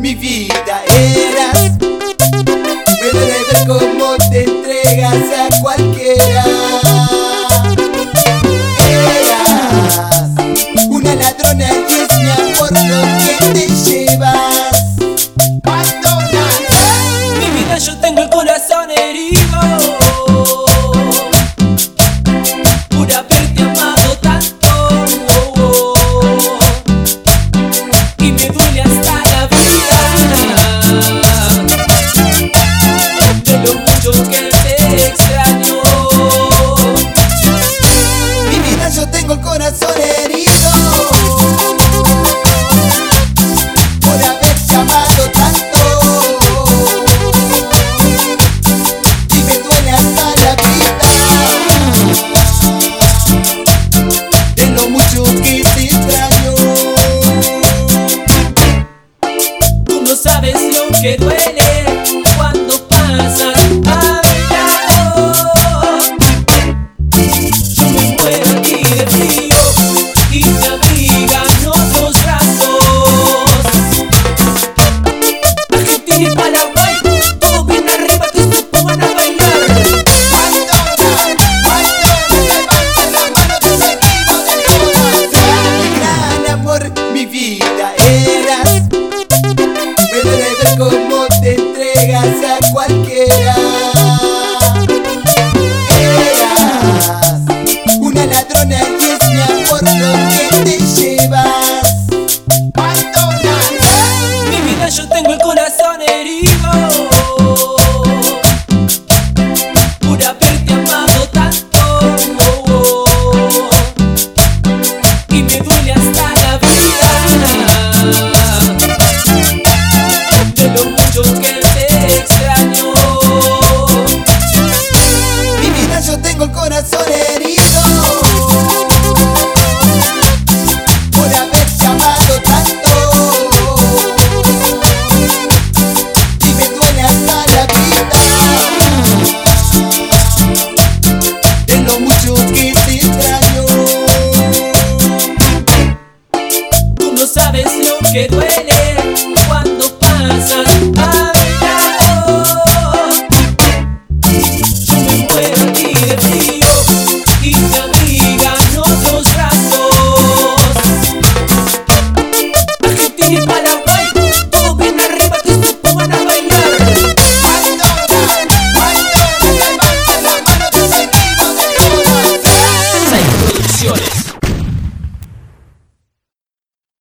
mi vida eras. Me duele ver cómo te entregas a cualquiera. Eras una ladrona y es mi amor lo que te llevas. Mi vida, yo tengo el corazón herido por haberte amado tanto, y me duele hasta la vida de lo mucho que te extraño. Mi vida, yo tengo el corazón herido por haberte amado tanto, y me duele hasta la vida de lo mucho que te extraño. Tú no sabes lo que duele cuando pasas a mi lado. Yo me muero aquí de frío y te abrigan otros brazos. Argentina y Paraguay, todo bien arriba, que se pongan a bailar. Gran amor, mi vida eras. Me duele ver cómo te entregas a cualquiera. Eras una ladrona y es mi amor lo que te llevas. Mi vida, yo tengo el corazón herido por haberte amado tanto, y me duele hasta la vida de lo mucho que te extraño. Mi vida, yo tengo el corazón herido por haberte amado tanto, y me duele hasta la vida de lo mucho que te extraño. Tú no sabes lo que duele